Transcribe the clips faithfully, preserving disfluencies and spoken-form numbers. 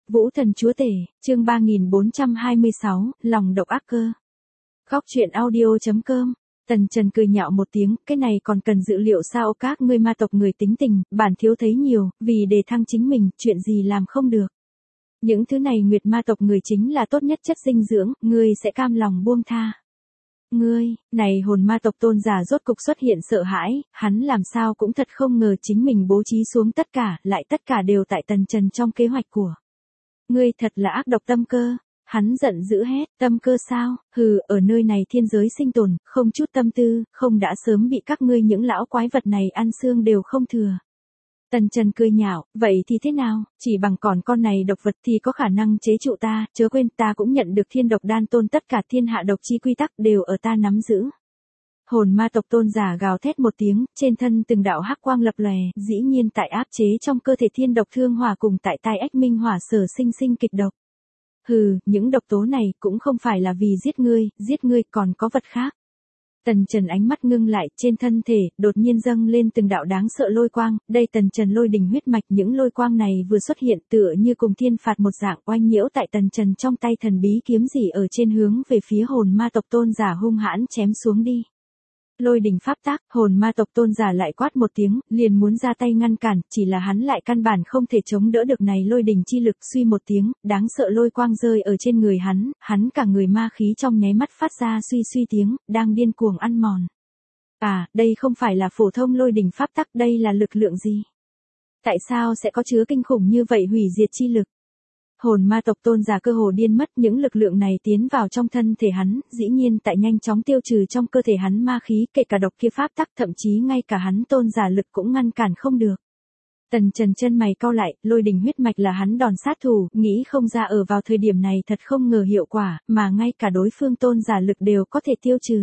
Vũ thần chúa tể, chương ba nghìn bốn trăm hai mươi sáu, lòng độc ác cơ. Góc truyện audio.com. Tần Trần cười nhạo một tiếng, cái này còn cần dự liệu sao các ngươi ma tộc người tính tình, bản thiếu thấy nhiều, vì đề thăng chính mình, chuyện gì làm không được. Những thứ này nguyệt ma tộc người chính là tốt nhất chất dinh dưỡng, ngươi sẽ cam lòng buông tha. Ngươi, này hồn ma tộc tôn giả rốt cục xuất hiện sợ hãi, hắn làm sao cũng thật không ngờ chính mình bố trí xuống tất cả, lại tất cả đều tại Tần Trần trong kế hoạch của. Ngươi thật là ác độc tâm cơ, hắn giận dữ hét, tâm cơ sao, hừ, ở nơi này thiên giới sinh tồn, không chút tâm tư, không đã sớm bị các ngươi những lão quái vật này ăn xương đều không thừa. Tần Trần cười nhạo, vậy thì thế nào, chỉ bằng còn con này độc vật thì có khả năng chế trụ ta, chớ quên ta cũng nhận được thiên độc đan tôn, tất cả thiên hạ độc chi quy tắc đều ở ta nắm giữ. Hồn ma tộc tôn giả gào thét một tiếng, trên thân từng đạo hắc quang lập lòe, dĩ nhiên tại áp chế trong cơ thể thiên độc thương hỏa cùng tại tai ách minh hỏa sở sinh sinh kịch độc. Hừ, những độc tố này cũng không phải là vì giết ngươi, giết ngươi còn có vật khác. Tần Trần ánh mắt ngưng lại, trên thân thể, đột nhiên dâng lên từng đạo đáng sợ lôi quang, đây Tần Trần lôi đỉnh huyết mạch, những lôi quang này vừa xuất hiện tựa như cùng thiên phạt một dạng oanh nhiễu tại Tần Trần trong tay thần bí kiếm chỉ ở trên hướng về phía hồn ma tộc tôn giả hung hãn chém xuống đi. Lôi đỉnh pháp tác, hồn ma tộc tôn giả lại quát một tiếng, liền muốn ra tay ngăn cản, chỉ là hắn lại căn bản không thể chống đỡ được này lôi đỉnh chi lực, suy một tiếng, đáng sợ lôi quang rơi ở trên người hắn, hắn cả người ma khí trong nháy mắt phát ra suy suy tiếng, đang điên cuồng ăn mòn. À, đây không phải là phổ thông lôi đỉnh pháp tắc, đây là lực lượng gì? Tại sao sẽ có chứa kinh khủng như vậy hủy diệt chi lực? Hồn ma tộc tôn giả cơ hồ điên mất, những lực lượng này tiến vào trong thân thể hắn, dĩ nhiên tại nhanh chóng tiêu trừ trong cơ thể hắn ma khí, kể cả độc kia pháp tắc, thậm chí ngay cả hắn tôn giả lực cũng ngăn cản không được. Tần Trần chân mày cau lại, lôi đỉnh huyết mạch là hắn đòn sát thủ, nghĩ không ra ở vào thời điểm này thật không ngờ hiệu quả, mà ngay cả đối phương tôn giả lực đều có thể tiêu trừ.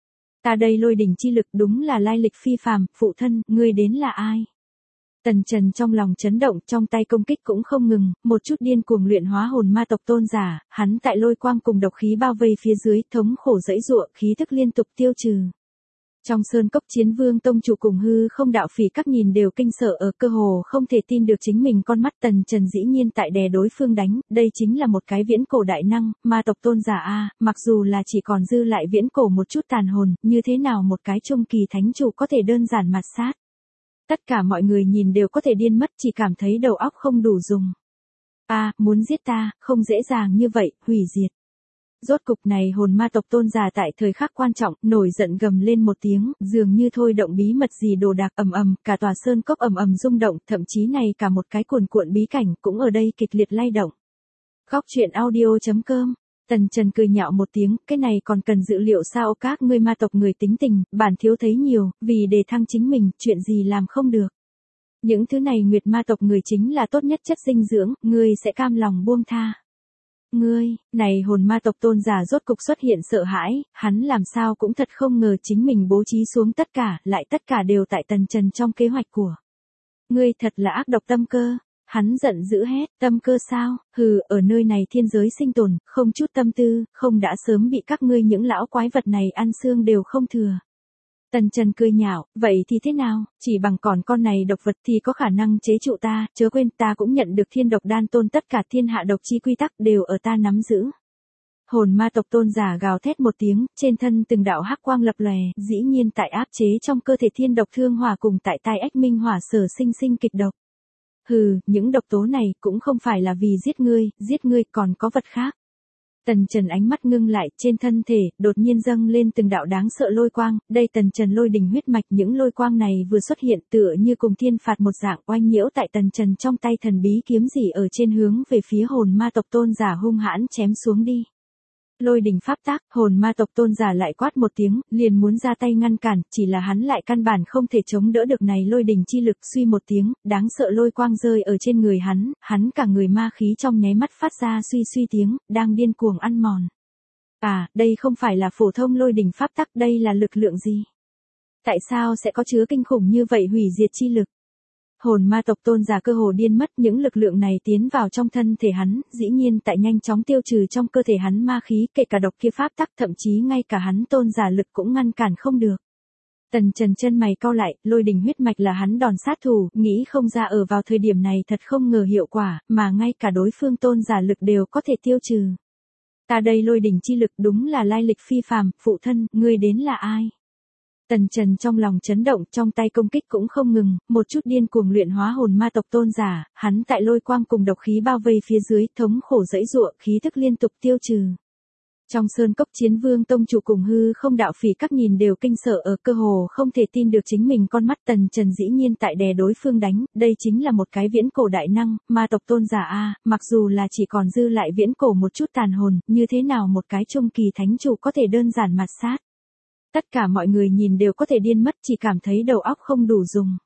Ta đây lôi đỉnh chi lực đúng là lai lịch phi phàm, phụ thân, ngươi đến là ai? Tần Trần trong lòng chấn động, trong tay công kích cũng không ngừng, một chút điên cuồng luyện hóa hồn ma tộc tôn giả, hắn tại lôi quang cùng độc khí bao vây phía dưới, thống khổ dẫy dụa, khí thức liên tục tiêu trừ. Trong sơn cốc chiến vương tông chủ cùng hư không đạo phỉ các nhìn đều kinh sợ ở cơ hồ không thể tin được chính mình con mắt. Tần Trần dĩ nhiên tại đè đối phương đánh, đây chính là một cái viễn cổ đại năng, ma tộc tôn giả a, mặc dù là chỉ còn dư lại viễn cổ một chút tàn hồn, như thế nào một cái trung kỳ thánh chủ có thể đơn giản mạt sát. Tất cả mọi người nhìn đều có thể điên mất, chỉ cảm thấy đầu óc không đủ dùng. A, à, muốn giết ta, không dễ dàng như vậy, hủy diệt. Rốt cục này hồn ma tộc tôn giả tại thời khắc quan trọng, nổi giận gầm lên một tiếng, dường như thôi động bí mật gì đồ đạc, ầm ầm, cả tòa sơn cốc ầm ầm rung động, thậm chí này cả một cái cuồn cuộn bí cảnh cũng ở đây kịch liệt lay động. Góc truyện audio.com. Tần Trần cười nhạo một tiếng, cái này còn cần dự liệu sao các ngươi ma tộc người tính tình, bản thiếu thấy nhiều, vì đề thăng chính mình, chuyện gì làm không được. Những thứ này nguyệt ma tộc người chính là tốt nhất chất dinh dưỡng, ngươi sẽ cam lòng buông tha. Ngươi, này hồn ma tộc tôn giả rốt cục xuất hiện sợ hãi, hắn làm sao cũng thật không ngờ chính mình bố trí xuống tất cả, lại tất cả đều tại Tần Trần trong kế hoạch của. Ngươi thật là ác độc tâm cơ. Hắn giận dữ hét, tâm cơ sao, hừ, ở nơi này thiên giới sinh tồn, không chút tâm tư, không đã sớm bị các ngươi những lão quái vật này ăn xương đều không thừa. Tần Trần cười nhạo, vậy thì thế nào, chỉ bằng còn con này độc vật thì có khả năng chế trụ ta, chớ quên ta cũng nhận được thiên độc đan tôn, tất cả thiên hạ độc chi quy tắc đều ở ta nắm giữ. Hồn ma tộc tôn giả gào thét một tiếng, trên thân từng đạo hắc quang lập lòe, dĩ nhiên tại áp chế trong cơ thể thiên độc thương hỏa cùng tại tai ách minh hỏa sở sinh sinh kịch độc. Hừ, những độc tố này cũng không phải là vì giết ngươi, giết ngươi còn có vật khác. Tần Trần ánh mắt ngưng lại, trên thân thể, đột nhiên dâng lên từng đạo đáng sợ lôi quang, đây Tần Trần lôi đỉnh huyết mạch, những lôi quang này vừa xuất hiện tựa như cùng thiên phạt một dạng oanh nhiễu tại Tần Trần trong tay thần bí kiếm chỉ ở trên hướng về phía hồn ma tộc tôn giả hung hãn chém xuống đi. Lôi đỉnh pháp tác, hồn ma tộc tôn giả lại quát một tiếng, liền muốn ra tay ngăn cản, chỉ là hắn lại căn bản không thể chống đỡ được này lôi đỉnh chi lực, suy một tiếng, đáng sợ lôi quang rơi ở trên người hắn, hắn cả người ma khí trong nháy mắt phát ra suy suy tiếng, đang điên cuồng ăn mòn. À, đây không phải là phổ thông lôi đỉnh pháp tắc, đây là lực lượng gì? Tại sao sẽ có chứa kinh khủng như vậy hủy diệt chi lực? Hồn ma tộc tôn giả cơ hồ điên mất, những lực lượng này tiến vào trong thân thể hắn, dĩ nhiên tại nhanh chóng tiêu trừ trong cơ thể hắn ma khí, kể cả độc kia pháp tắc, thậm chí ngay cả hắn tôn giả lực cũng ngăn cản không được. Tần Trần chân mày cau lại, lôi đình huyết mạch là hắn đòn sát thủ, nghĩ không ra ở vào thời điểm này thật không ngờ hiệu quả, mà ngay cả đối phương tôn giả lực đều có thể tiêu trừ. Ta đây lôi đình chi lực đúng là lai lịch phi phàm, phụ thân, ngươi đến là ai? Tần Trần trong lòng chấn động, trong tay công kích cũng không ngừng, một chút điên cuồng luyện hóa hồn ma tộc tôn giả, hắn tại lôi quang cùng độc khí bao vây phía dưới, thống khổ dẫy dụa, khí thức liên tục tiêu trừ. Trong sơn cốc Chiến Vương tông chủ cùng hư không đạo phỉ các nhìn đều kinh sợ ở cơ hồ không thể tin được chính mình con mắt. Tần Trần dĩ nhiên tại đè đối phương đánh, đây chính là một cái viễn cổ đại năng, ma tộc tôn giả a, mặc dù là chỉ còn dư lại viễn cổ một chút tàn hồn, như thế nào một cái trung kỳ thánh chủ có thể đơn giản mặt sát. Tất cả mọi người nhìn đều có thể điên mất, chỉ cảm thấy đầu óc không đủ dùng.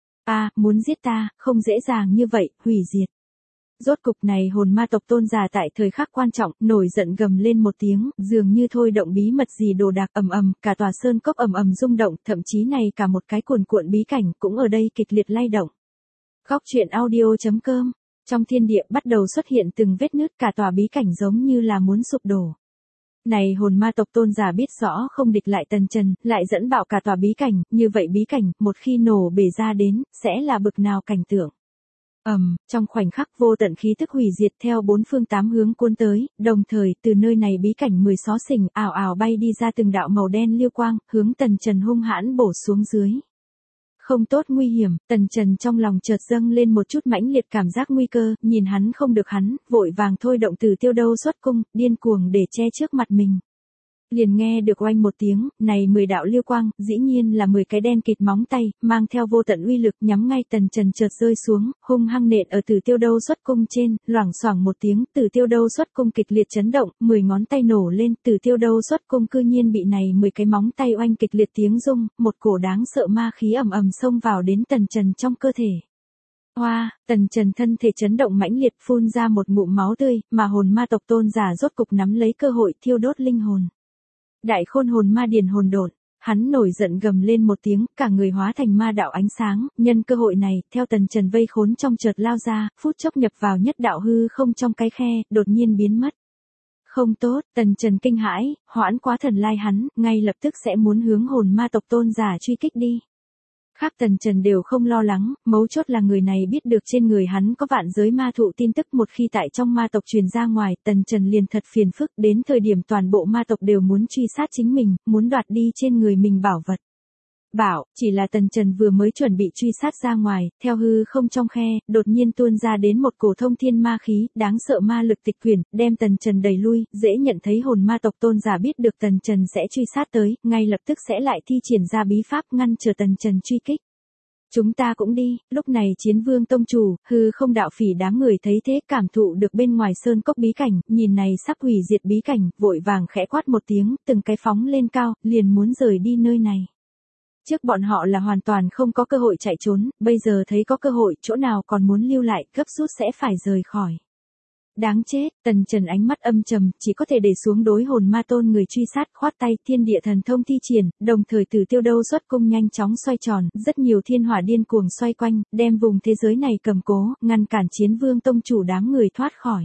A, muốn giết ta, không dễ dàng như vậy, hủy diệt. Rốt cục này hồn ma tộc tôn giả tại thời khắc quan trọng, nổi giận gầm lên một tiếng, dường như thôi động bí mật gì đồ đạc ầm ầm, cả tòa sơn cốc ầm ầm rung động, thậm chí này cả một cái cuồn cuộn bí cảnh cũng ở đây kịch liệt lay động. Góc truyện audio chấm com, trong thiên địa bắt đầu xuất hiện từng vết nứt, cả tòa bí cảnh giống như là muốn sụp đổ. Này hồn ma tộc tôn giả biết rõ không địch lại Tần Trần, lại dẫn bạo cả tòa bí cảnh, như vậy bí cảnh, một khi nổ bể ra đến, sẽ là bực nào cảnh tượng. Ầm, um, trong khoảnh khắc vô tận khí tức hủy diệt theo bốn phương tám hướng cuốn tới, đồng thời từ nơi này bí cảnh mười xó xỉnh ảo ảo bay đi ra từng đạo màu đen liêu quang, hướng Tần Trần hung hãn bổ xuống dưới. Không tốt, nguy hiểm, Tần Trần trong lòng chợt dâng lên một chút mãnh liệt cảm giác nguy cơ, nhìn hắn không được hắn, vội vàng thôi động từ tiêu đâu xuất cung, điên cuồng để che trước mặt mình. Liền nghe được oanh một tiếng, này mười đạo liêu quang, dĩ nhiên là mười cái đen kịt móng tay, mang theo vô tận uy lực nhắm ngay Tần Trần chợt rơi xuống, hung hăng nện ở từ tiêu đâu xuất cung trên, loảng xoảng một tiếng, từ tiêu đâu xuất cung kịch liệt chấn động, mười ngón tay nổ lên, từ tiêu đâu xuất cung cư nhiên bị này mười cái móng tay oanh kịch liệt tiếng rung, một cổ đáng sợ ma khí ầm ầm xông vào đến Tần Trần trong cơ thể. Hoa, Tần Trần thân thể chấn động mãnh liệt phun ra một ngụm máu tươi, mà hồn ma tộc tôn giả rốt cục nắm lấy cơ hội thiêu đốt linh hồn. Đại khôn hồn ma điền hồn độn, hắn nổi giận gầm lên một tiếng, cả người hóa thành ma đạo ánh sáng, nhân cơ hội này, theo Tần Trần vây khốn trong chợt lao ra, phút chốc nhập vào nhất đạo hư không trong cái khe, đột nhiên biến mất. Không tốt, Tần Trần kinh hãi, hoãn quá thần lai hắn, ngay lập tức sẽ muốn hướng hồn ma tộc tôn giả truy kích đi. Khác Tần Trần đều không lo lắng, mấu chốt là người này biết được trên người hắn có vạn giới ma thụ tin tức, một khi tại trong ma tộc truyền ra ngoài, Tần Trần liền thật phiền phức, đến thời điểm toàn bộ ma tộc đều muốn truy sát chính mình, muốn đoạt đi trên người mình bảo vật. Bảo, chỉ là Tần Trần vừa mới chuẩn bị truy sát ra ngoài, theo hư không trong khe, đột nhiên tuôn ra đến một cổ thông thiên ma khí, đáng sợ ma lực tịch quyển, đem Tần Trần đẩy lui, dễ nhận thấy hồn ma tộc tôn giả biết được Tần Trần sẽ truy sát tới, ngay lập tức sẽ lại thi triển ra bí pháp ngăn trở Tần Trần truy kích. Chúng ta cũng đi, lúc này Chiến Vương tông chủ, hư không đạo phỉ đám người thấy thế cảm thụ được bên ngoài sơn cốc bí cảnh, nhìn này sắp hủy diệt bí cảnh, vội vàng khẽ quát một tiếng, từng cái phóng lên cao, liền muốn rời đi nơi này. Trước bọn họ là hoàn toàn không có cơ hội chạy trốn, bây giờ thấy có cơ hội, chỗ nào còn muốn lưu lại, gấp rút sẽ phải rời khỏi. Đáng chết, Tần Trần ánh mắt âm trầm, chỉ có thể để xuống đối hồn ma tôn người truy sát, khoát tay, thiên địa thần thông thi triển, đồng thời từ tiêu đâu xuất cung nhanh chóng xoay tròn, rất nhiều thiên hỏa điên cuồng xoay quanh, đem vùng thế giới này cầm cố, ngăn cản Chiến Vương tông chủ đám người thoát khỏi.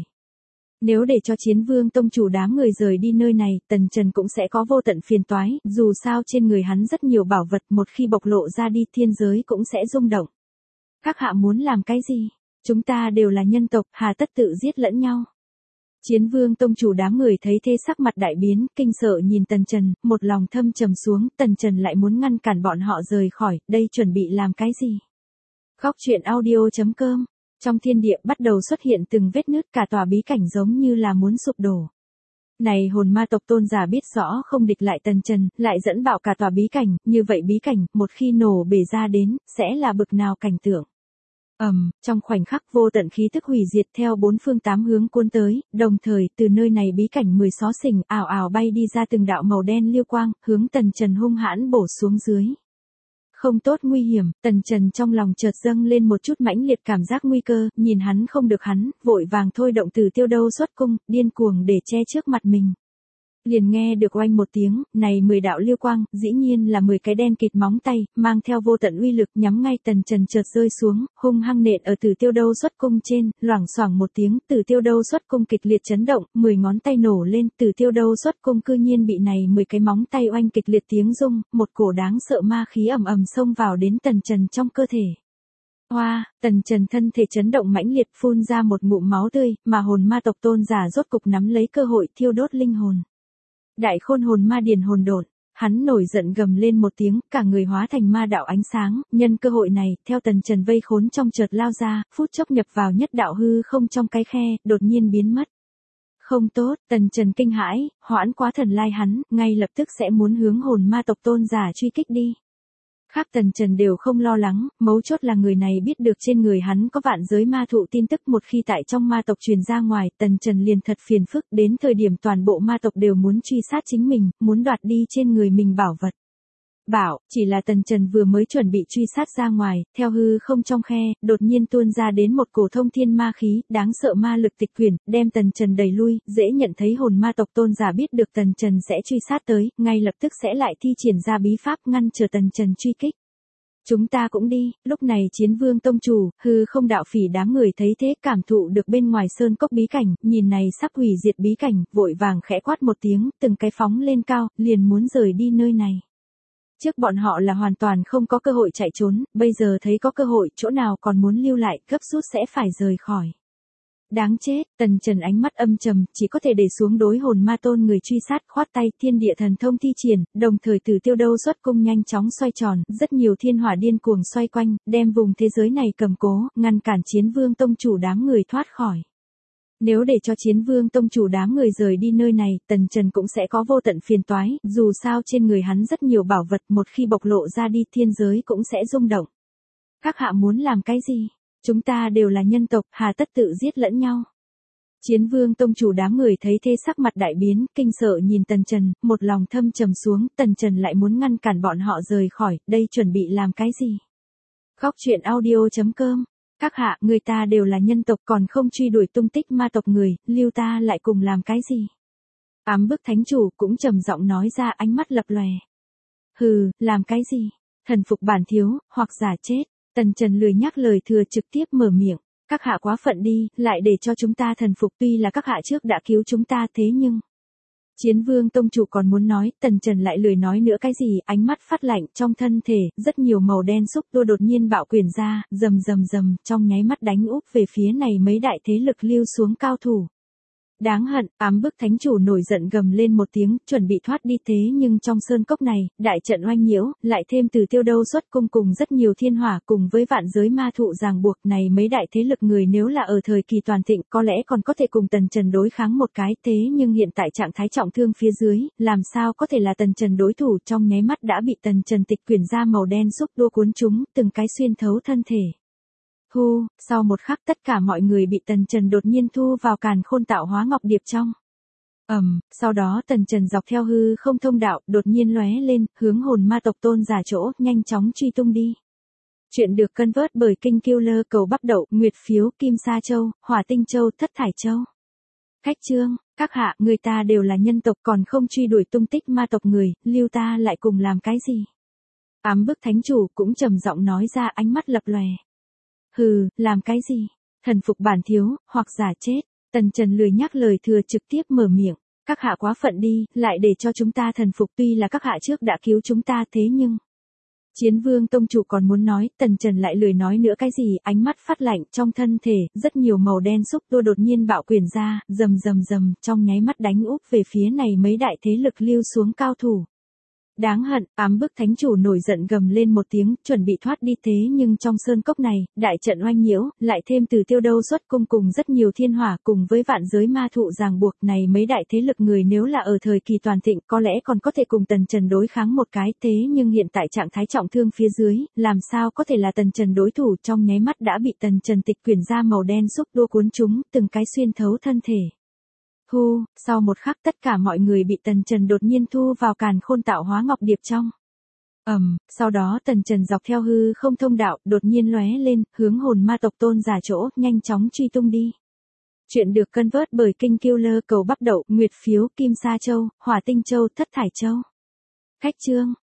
Nếu để cho Chiến Vương tông chủ đám người rời đi nơi này, Tần Trần cũng sẽ có vô tận phiền toái, dù sao trên người hắn rất nhiều bảo vật, một khi bộc lộ ra đi thiên giới cũng sẽ rung động. Các hạ muốn làm cái gì? Chúng ta đều là nhân tộc, hà tất tự giết lẫn nhau. Chiến Vương tông chủ đám người thấy thế sắc mặt đại biến, kinh sợ nhìn Tần Trần, một lòng thâm trầm xuống, Tần Trần lại muốn ngăn cản bọn họ rời khỏi, đây chuẩn bị làm cái gì? Góc truyện audio chấm com, trong thiên địa bắt đầu xuất hiện từng vết nứt, cả tòa bí cảnh giống như là muốn sụp đổ. Này hồn ma tộc tôn giả biết rõ không địch lại Tần Trần, lại dẫn bạo cả tòa bí cảnh, như vậy bí cảnh, một khi nổ bể ra đến, sẽ là bực nào cảnh tượng. Ầm, um, trong khoảnh khắc vô tận khí tức hủy diệt theo bốn phương tám hướng cuốn tới, đồng thời từ nơi này bí cảnh mười xó xỉnh ảo ảo bay đi ra từng đạo màu đen liêu quang, hướng Tần Trần hung hãn bổ xuống dưới. Không tốt, nguy hiểm, Tần Trần trong lòng chợt dâng lên một chút mãnh liệt cảm giác nguy cơ, nhìn hắn không được hắn, vội vàng thôi động từ tiêu đâu xuất cung, điên cuồng để che trước mặt mình. Liền nghe được oanh một tiếng, này mười đạo lưu quang, dĩ nhiên là mười cái đen kịt móng tay, mang theo vô tận uy lực nhắm ngay Tần Trần chợt rơi xuống, hung hăng nện ở Tử Tiêu Đâu Xuất Cung trên, loảng xoảng một tiếng, Tử Tiêu Đâu Xuất Cung kịch liệt chấn động, mười ngón tay nổ lên, Tử Tiêu Đâu Xuất Cung cư nhiên bị này mười cái móng tay oanh kịch liệt tiếng rung, một cổ đáng sợ ma khí ầm ầm xông vào đến Tần Trần trong cơ thể. Hoa, Tần Trần thân thể chấn động mãnh liệt phun ra một ngụm máu tươi, mà hồn ma tộc tôn giả rốt cục nắm lấy cơ hội thiêu đốt linh hồn. Đại khôn hồn ma điền hồn độn, hắn nổi giận gầm lên một tiếng, cả người hóa thành ma đạo ánh sáng, nhân cơ hội này, theo Tần Trần vây khốn trong chợt lao ra, phút chốc nhập vào nhất đạo hư không trong cái khe, đột nhiên biến mất. Không tốt, Tần Trần kinh hãi, hoãn quá thần lai hắn, ngay lập tức sẽ muốn hướng hồn ma tộc tôn giả truy kích đi. Khác Tần Trần đều không lo lắng, mấu chốt là người này biết được trên người hắn có vạn giới ma thụ tin tức, một khi tại trong ma tộc truyền ra ngoài, Tần Trần liền thật phiền phức, đến thời điểm toàn bộ ma tộc đều muốn truy sát chính mình, muốn đoạt đi trên người mình bảo vật. Bảo, chỉ là Tần Trần vừa mới chuẩn bị truy sát ra ngoài, theo hư không trong khe, đột nhiên tuôn ra đến một cổ thông thiên ma khí, đáng sợ ma lực tịch quyển, đem Tần Trần đẩy lui, dễ nhận thấy hồn ma tộc tôn giả biết được Tần Trần sẽ truy sát tới, ngay lập tức sẽ lại thi triển ra bí pháp ngăn trở Tần Trần truy kích. Chúng ta cũng đi, lúc này Chiến Vương tông chủ, hư không đạo phỉ đám người thấy thế cảm thụ được bên ngoài sơn cốc bí cảnh, nhìn này sắp hủy diệt bí cảnh, vội vàng khẽ quát một tiếng, từng cái phóng lên cao, liền muốn rời đi nơi này. Trước bọn họ là hoàn toàn không có cơ hội chạy trốn, bây giờ thấy có cơ hội, chỗ nào còn muốn lưu lại, gấp rút sẽ phải rời khỏi. Đáng chết, Tần Trần ánh mắt âm trầm, chỉ có thể để xuống đối hồn ma tôn người truy sát, khoát tay, thiên địa thần thông thi triển, đồng thời Tử Tiêu Đâu Xuất Cung nhanh chóng xoay tròn, rất nhiều thiên hỏa điên cuồng xoay quanh, đem vùng thế giới này cầm cố, ngăn cản Chiến Vương tông chủ đám người thoát khỏi. Nếu để cho Chiến Vương tông chủ đám người rời đi nơi này, Tần Trần cũng sẽ có vô tận phiền toái, dù sao trên người hắn rất nhiều bảo vật, một khi bộc lộ ra đi thiên giới cũng sẽ rung động. Các hạ muốn làm cái gì? Chúng ta đều là nhân tộc, hà tất tự giết lẫn nhau. Chiến Vương tông chủ đám người thấy thế sắc mặt đại biến, kinh sợ nhìn Tần Trần, một lòng thâm trầm xuống, Tần Trần lại muốn ngăn cản bọn họ rời khỏi, đây chuẩn bị làm cái gì? Khóc chuyện audio chấm com. Các hạ, người ta đều là nhân tộc còn không truy đuổi tung tích ma tộc người, lưu ta lại cùng làm cái gì? Ám bức thánh chủ cũng trầm giọng nói ra, ánh mắt lập lòe. Hừ, làm cái gì? Thần phục bản thiếu, hoặc giả chết. Tần Trần lười nhắc lời thừa trực tiếp mở miệng. Các hạ quá phận đi, lại để cho chúng ta thần phục, tuy là các hạ trước đã cứu chúng ta thế nhưng... Chiến Vương tông chủ còn muốn nói, Tần Trần lại lười nói nữa cái gì, ánh mắt phát lạnh, trong thân thể, rất nhiều màu đen xúc tua đột nhiên bạo quyền ra, rầm rầm rầm, trong nháy mắt đánh úp về phía này mấy đại thế lực lưu xuống cao thủ. Đáng hận, ám bức thánh chủ nổi giận gầm lên một tiếng, chuẩn bị thoát đi thế nhưng trong sơn cốc này, đại trận oanh nhiễu, lại thêm Tử Tiêu Đâu Xuất Cung cùng rất nhiều thiên hỏa cùng với vạn giới ma thụ ràng buộc này mấy đại thế lực người nếu là ở thời kỳ toàn thịnh có lẽ còn có thể cùng Tần Trần đối kháng một cái thế nhưng hiện tại trạng thái trọng thương phía dưới, làm sao có thể là Tần Trần đối thủ trong nháy mắt đã bị Tần Trần tịch quyển ra màu đen xúc đua cuốn chúng, từng cái xuyên thấu thân thể. Thu, sau một khắc tất cả mọi người bị Tần Trần đột nhiên thu vào càn khôn tạo hóa ngọc điệp trong. Ầm, um, sau đó Tần Trần dọc theo hư không thông đạo, đột nhiên lóe lên, hướng hồn ma tộc tôn giả chỗ, nhanh chóng truy tung đi. Chuyện được cân vớt bởi Kinh Killer cầu bắp đậu, nguyệt phiếu, kim sa châu, hỏa tinh châu, thất thải châu. Khách chương, các hạ, người ta đều là nhân tộc còn không truy đuổi tung tích ma tộc người, lưu ta lại cùng làm cái gì? Ám bức thánh chủ cũng trầm giọng nói ra, ánh mắt lập lòe. Hừ, làm cái gì? Thần phục bản thiếu, hoặc giả chết. Tần Trần lười nhắc lời thừa trực tiếp mở miệng. Các hạ quá phận đi, lại để cho chúng ta thần phục, tuy là các hạ trước đã cứu chúng ta thế nhưng... Chiến Vương tông chủ còn muốn nói, Tần Trần lại lười nói nữa cái gì, ánh mắt phát lạnh, trong thân thể, rất nhiều màu đen xúc tua đột nhiên bạo quyền ra, rầm rầm rầm, trong nháy mắt đánh úp về phía này mấy đại thế lực lưu xuống cao thủ. Đáng hận, ám bức thánh chủ nổi giận gầm lên một tiếng, chuẩn bị thoát đi thế nhưng trong sơn cốc này, đại trận oanh nhiễu, lại thêm Tử Tiêu Đâu Xuất Cung cùng rất nhiều thiên hỏa cùng với vạn giới ma thụ ràng buộc này mấy đại thế lực người nếu là ở thời kỳ toàn thịnh có lẽ còn có thể cùng Tần Trần đối kháng một cái thế nhưng hiện tại trạng thái trọng thương phía dưới, làm sao có thể là Tần Trần đối thủ trong nháy mắt đã bị Tần Trần tịch quyển ra màu đen xúc đua cuốn chúng, từng cái xuyên thấu thân thể. Thu, sau một khắc tất cả mọi người bị Tần Trần đột nhiên thu vào càn khôn tạo hóa ngọc điệp trong. Ầm, um, sau đó Tần Trần dọc theo hư không thông đạo, đột nhiên lóe lên, hướng hồn ma tộc tôn giả chỗ, nhanh chóng truy tung đi. Chuyện được cân vớt bởi King Killer, cầu bắp đậu, nguyệt phiếu, kim sa châu, hỏa tinh châu, thất thải châu. Khách chương.